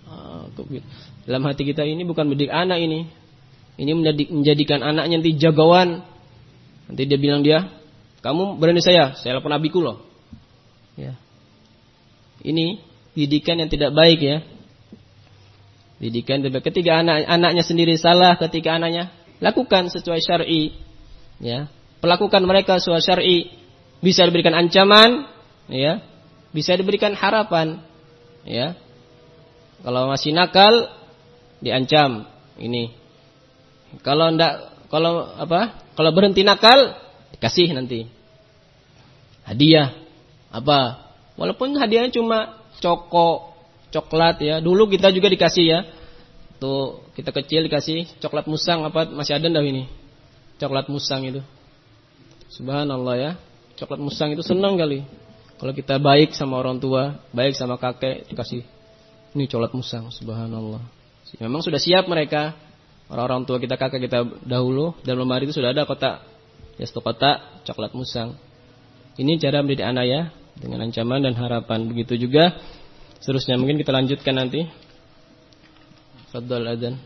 Speaker 1: Dalam hati kita ini bukan mendidik anak ini, ini menjadikan anaknya nanti jagawan. Nanti dia bilang dia, kamu berani saya, saya lapor abiku loh. Ya, ini didikan yang tidak baik ya. Didikan tidak baik. Ketika anak anaknya sendiri salah, ketika anaknya lakukan sesuai syar'i, ya. Perlakukan mereka sesuai syar'i. Bisa diberikan ancaman, ya. Bisa diberikan harapan, ya. Kalau masih nakal, diancam. Ini. Kalau ndak, kalau apa? Kalau berhenti nakal, dikasih nanti hadiah. Apa? Walaupun hadiahnya cuma coko, coklat ya. Dulu kita juga dikasih ya. Tuh kita kecil dikasih coklat musang apa masih ada enggak ini? Coklat musang itu. Subhanallah ya. Coklat musang itu senang kali. Kalau kita baik sama orang tua, baik sama kakek, dikasih ini coklat musang. Subhanallah. Memang sudah siap mereka. Orang-orang tua kita, kakek kita dahulu dalam lemari itu sudah ada kotak. Ya, satu kotak coklat musang. Ini cara mendidik anak ya, dengan ancaman dan harapan. Begitu juga seterusnya mungkin kita lanjutkan nanti. Fadhal adzan.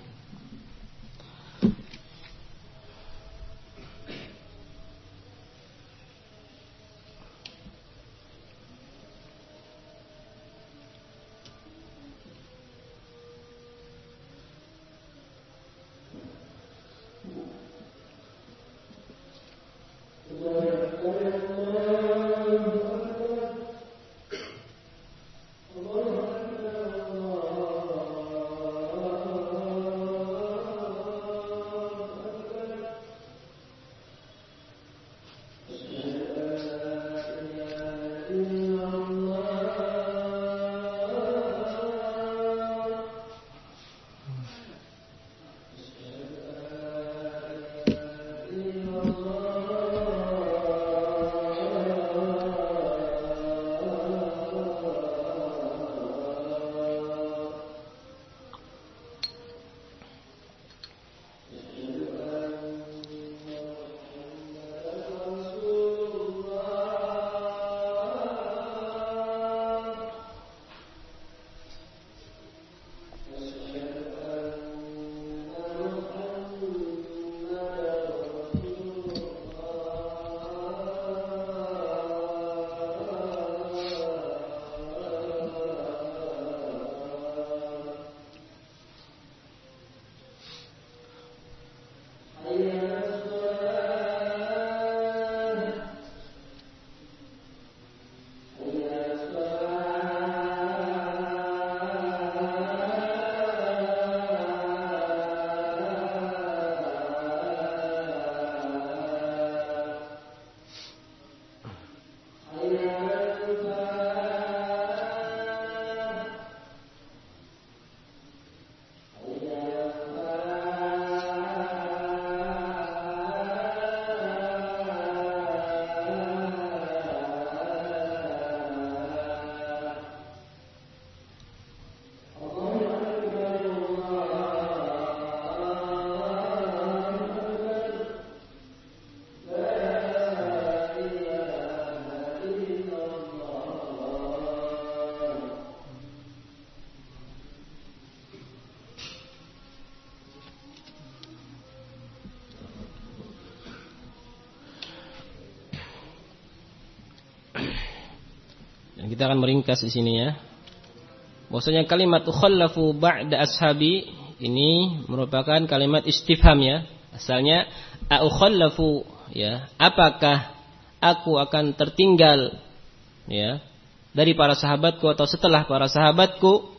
Speaker 1: Kita akan meringkas di sini ya. Bahwasanya kalimat ukhallafu ba'da ashabi ini merupakan kalimat istifham ya. Asalnya a'ukhallafu ya, apakah aku akan tertinggal ya dari para sahabatku atau setelah para sahabatku?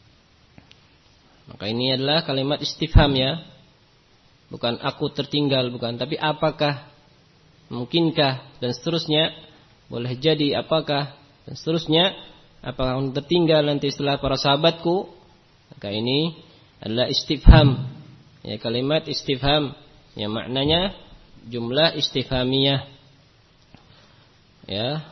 Speaker 1: Maka ini adalah kalimat istifham ya. Bukan aku tertinggal, bukan, tapi apakah, mungkinkah, dan seterusnya. Boleh jadi apakah, dan seterusnya, apakah aku tertinggal nanti setelah para sahabatku? Maka ini adalah istifham ya, kalimat istifham yang maknanya jumlah istifhamiyah ya.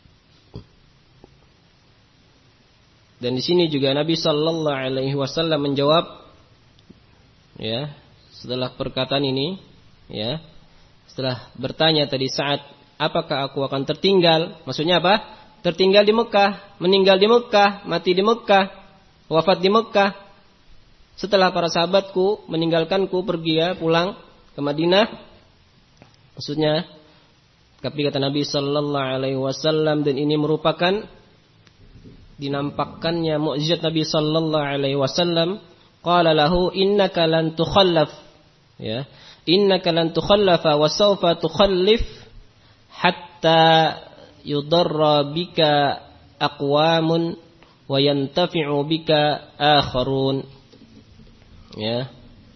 Speaker 1: Dan di sini juga Nabi sallallahu alaihi wasallam menjawab ya, setelah perkataan ini ya, setelah bertanya tadi saat apakah aku akan tertinggal, maksudnya apa? Tertinggal di Mekah, meninggal di Mekah, mati di Mekah, wafat di Mekah. Setelah para sahabatku meninggalkanku pergi ya, pulang ke Madinah. Maksudnya, tapi kata Nabi sallallahu alaihi wasallam, dan ini merupakan dinampakkannya mukjizat Nabi sallallahu alaihi wasallam. Qala lahu innaka lan tukhallaf ya, innaka lan tukhallafa wa sawfa tukhallif hatta yudarra bika aqwamun wa yantafi'u bika akharun ya.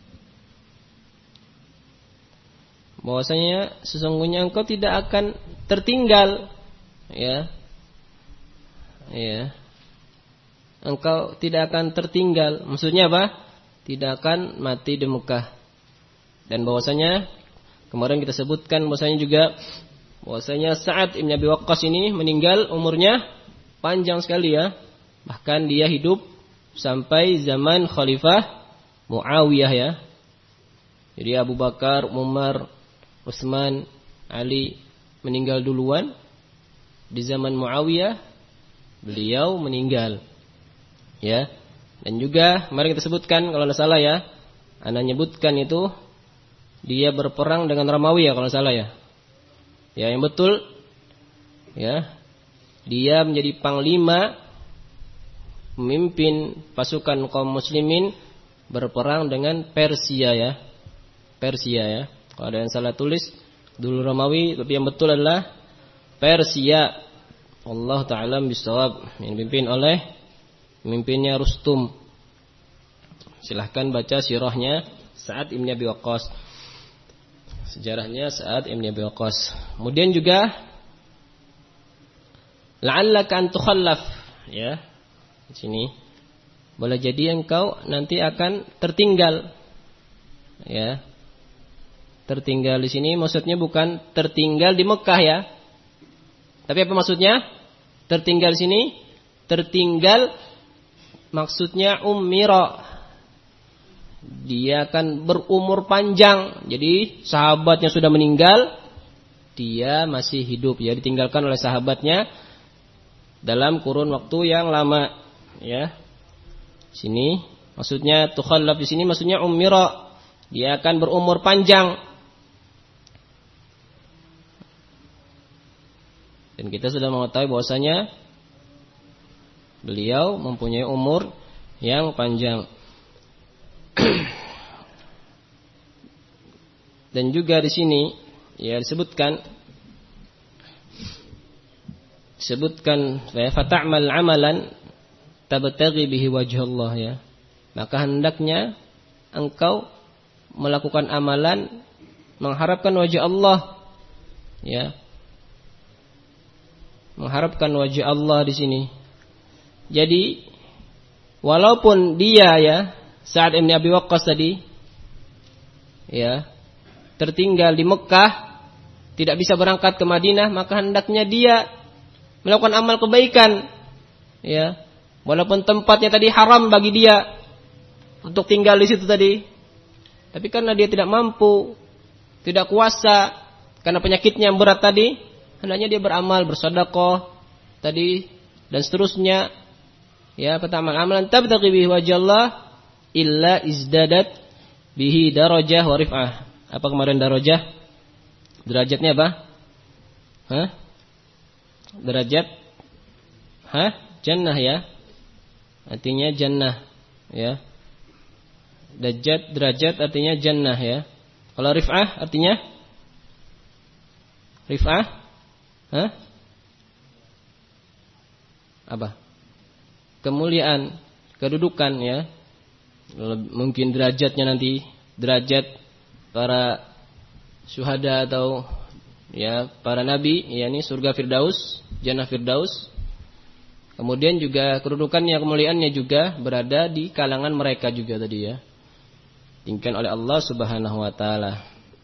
Speaker 1: Bahwasanya sesungguhnya engkau tidak akan tertinggal ya. Ya. Engkau tidak akan tertinggal, maksudnya apa? Tidak akan mati di Mekah. Dan bahwasanya kemarin kita sebutkan bahwasanya juga bahwasanya Sa'ad Ibn Abi Waqqas ini meninggal umurnya panjang sekali ya. Bahkan dia hidup sampai zaman Khalifah Muawiyah ya. Jadi Abu Bakar, Umar, Utsman, Ali meninggal duluan. Di zaman Muawiyah beliau meninggal ya. Dan juga mari kita sebutkan kalau tidak salah ya, Anda nyebutkan itu dia berperang dengan Ramawiyah kalau tidak salah ya. Ya, yang betul ya, dia menjadi panglima pemimpin pasukan kaum muslimin berperang dengan Persia ya. Persia ya. Kalau ada yang salah tulis dulu Romawi, tapi yang betul adalah Persia. Allah taala bisawab, yang dipimpin oleh pemimpinnya Rustum. Silahkan baca sirahnya Sa'ad Ibn Abi Waqqas. Sejarahnya Sa'ad Ibn Abi Waqqas. Kemudian juga la'allaka an tukhallaf ya. Di sini boleh jadi engkau nanti akan tertinggal ya. Tertinggal di sini maksudnya bukan tertinggal di Mekah ya. Tapi apa maksudnya? Tertinggal di sini, tertinggal maksudnya ummira. Dia akan berumur panjang. Jadi sahabatnya sudah meninggal, dia masih hidup ya, ditinggalkan oleh sahabatnya dalam kurun waktu yang lama ya. Sini maksudnya tukhallaf, di sini maksudnya ummira. Dia akan berumur panjang. Dan kita sudah mengetahui bahwasanya beliau mempunyai umur yang panjang. Dan juga di sini ya disebutkan disebutkan fa ta'mal 'amalan tabtaghi bihi wajh Allah ya. Maka hendaknya engkau melakukan amalan mengharapkan wajah Allah ya. mengharapkan wajah Allah di sini. Jadi walaupun dia ya Sa'ad bin Abi Waqqas tadi ya tertinggal di Mekah, tidak bisa berangkat ke Madinah, maka hendaknya dia melakukan amal kebaikan ya. Walaupun tempatnya tadi haram bagi dia untuk tinggal di situ tadi, tapi karena dia tidak mampu, tidak kuasa karena penyakitnya yang berat tadi, hendaknya dia beramal, bersedekah tadi dan seterusnya. Ya, pertama amalan tabtaghi bihi wajhallah illa izdadat bihi darajah wa rif'ah. Apa kemarin darajah? Derajatnya apa? Hah? Derajat? Hah? Jannah ya. Artinya jannah ya. Derajat derajat artinya jannah ya. Kalau rif'ah artinya rif'ah? Hah? Apa? Kemuliaan, kedudukan ya. Mungkin derajatnya nanti derajat para syuhada atau ya para nabi, yakni surga Firdaus, jannah Firdaus. Kemudian juga kedudukannya, kemuliaannya juga berada di kalangan mereka juga tadi ya. Ditinggikan oleh Allah Subhanahu wa taala.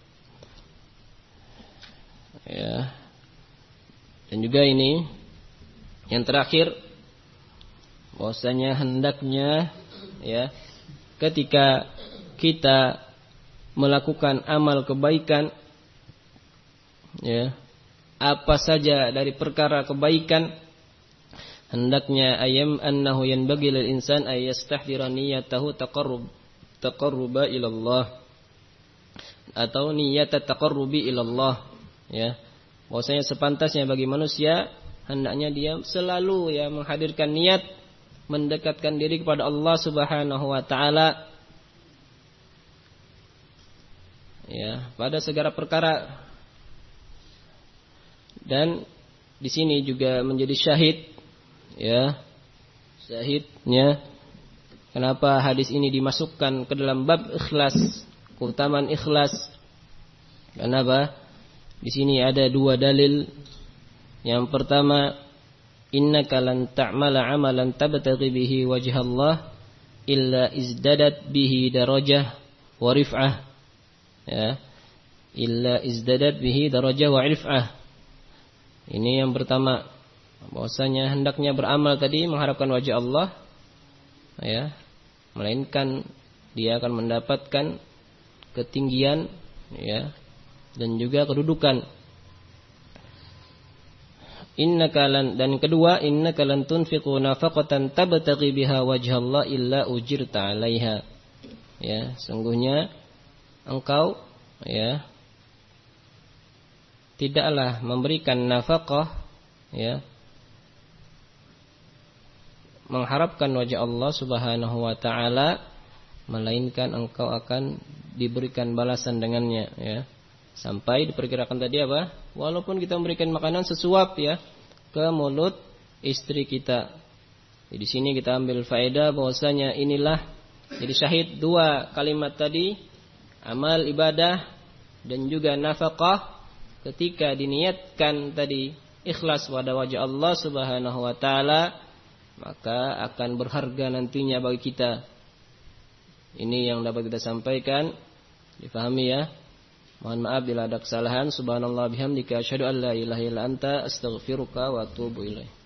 Speaker 1: Ya. Dan juga ini yang terakhir, bahwasanya hendaknya ya ketika kita melakukan amal kebaikan ya, apa saja dari perkara kebaikan, hendaknya ayam annahu yanbaghi lil insan ay yastahdira niyatahu taqarrub taqarruba ila Allah atau niyat taqarrubi ila Allah ya. Bahwasanya sepantasnya bagi manusia hendaknya dia selalu ya menghadirkan niat mendekatkan diri kepada Allah Subhanahu wa taala ya pada segala perkara. Dan di sini juga menjadi syahid ya. Syahidnya kenapa hadis ini dimasukkan ke dalam bab ikhlas, keutamaan ikhlas? Kenapa? Di sini ada dua dalil. Yang pertama, innaka lan ta'mala 'amalan tabtaghi bihi wajhallah illa izdadat bihi darajah wa rif'ah. Ya. Illa izdadat bihi darajah wa rif'ah. Ini yang pertama, bahwasanya hendaknya beramal tadi mengharapkan wajah Allah ya, melainkan dia akan mendapatkan ketinggian ya dan juga kedudukan. Innaka lan, dan kedua, innaka lan tunfiqu nafaqatan tabtaghi biha wajhallah illa ujirta 'alaiha. Ya, sungguhnya engkau ya tidaklah memberikan nafkah ya mengharapkan wajah Allah Subhanahu wa taala, melainkan engkau akan diberikan balasan dengannya ya. Sampai diperkirakan tadi apa? Walaupun kita memberikan makanan sesuap ya ke mulut istri kita. Jadi di sini kita ambil faedah bahwasanya inilah jadi syahid dua kalimat tadi, amal ibadah dan juga nafkah, ketika diniatkan tadi ikhlas pada wajah Allah Subhanahu wa taala, maka akan berharga nantinya bagi kita. Ini yang dapat kita sampaikan, difahami ya. Mohon maaf bila ada kesalahan. Subhanallah bihamdika asyhadu an la ilaha illa anta astaghfiruka wa atubu ilaik.